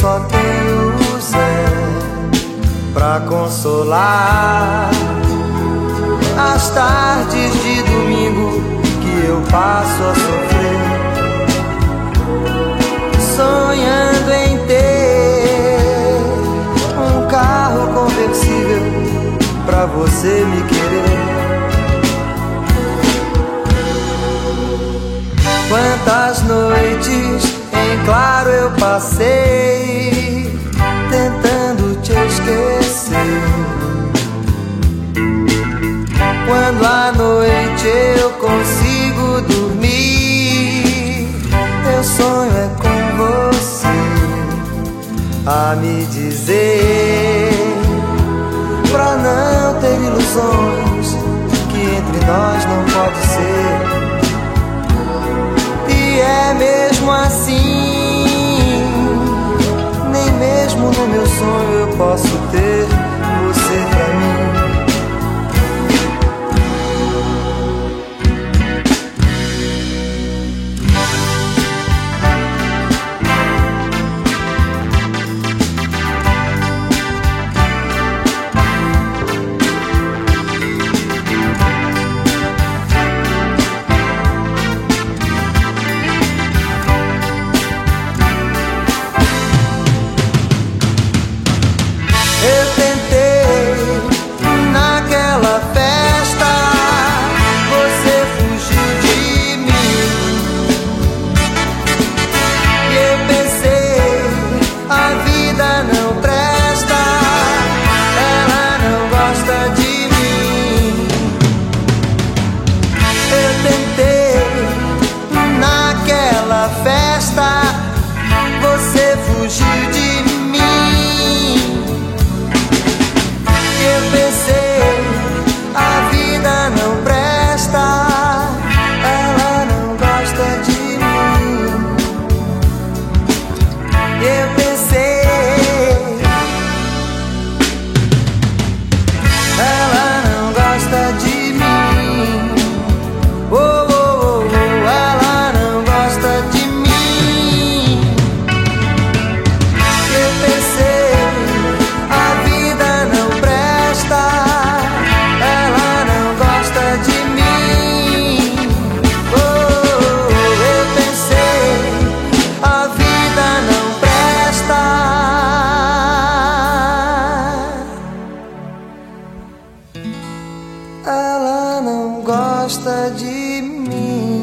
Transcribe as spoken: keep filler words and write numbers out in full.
só tenho o Zé pra consolar as tardes de domingo que eu passo a sofrer, sonhando em ter um carro conversível pra você me querer. Quantas noites em claro eu passei tentando te esquecer. Quando à noite eu consigo dormir, meu sonho é com você a me dizer, pra não ter ilusões, que entre nós não pode ser. E é mesmo assim, nem mesmo no meu sonho eu posso ter você pra mim. Eu tentei naquela festa, você fugiu de mim. E eu pensei, a vida não presta, ela não gosta de mim. Eu tentei naquela festa, você fugiu de mim. Eu pensei, a vida não presta, ela não gosta de mim. Eu pensei, ela não gosta de mim. Oh, oh, oh, ela não gosta de mim. Eu pensei, a vida não presta, ela não gosta de mim. Oh, eu pensei, a vida não presta, ela não gosta de mim.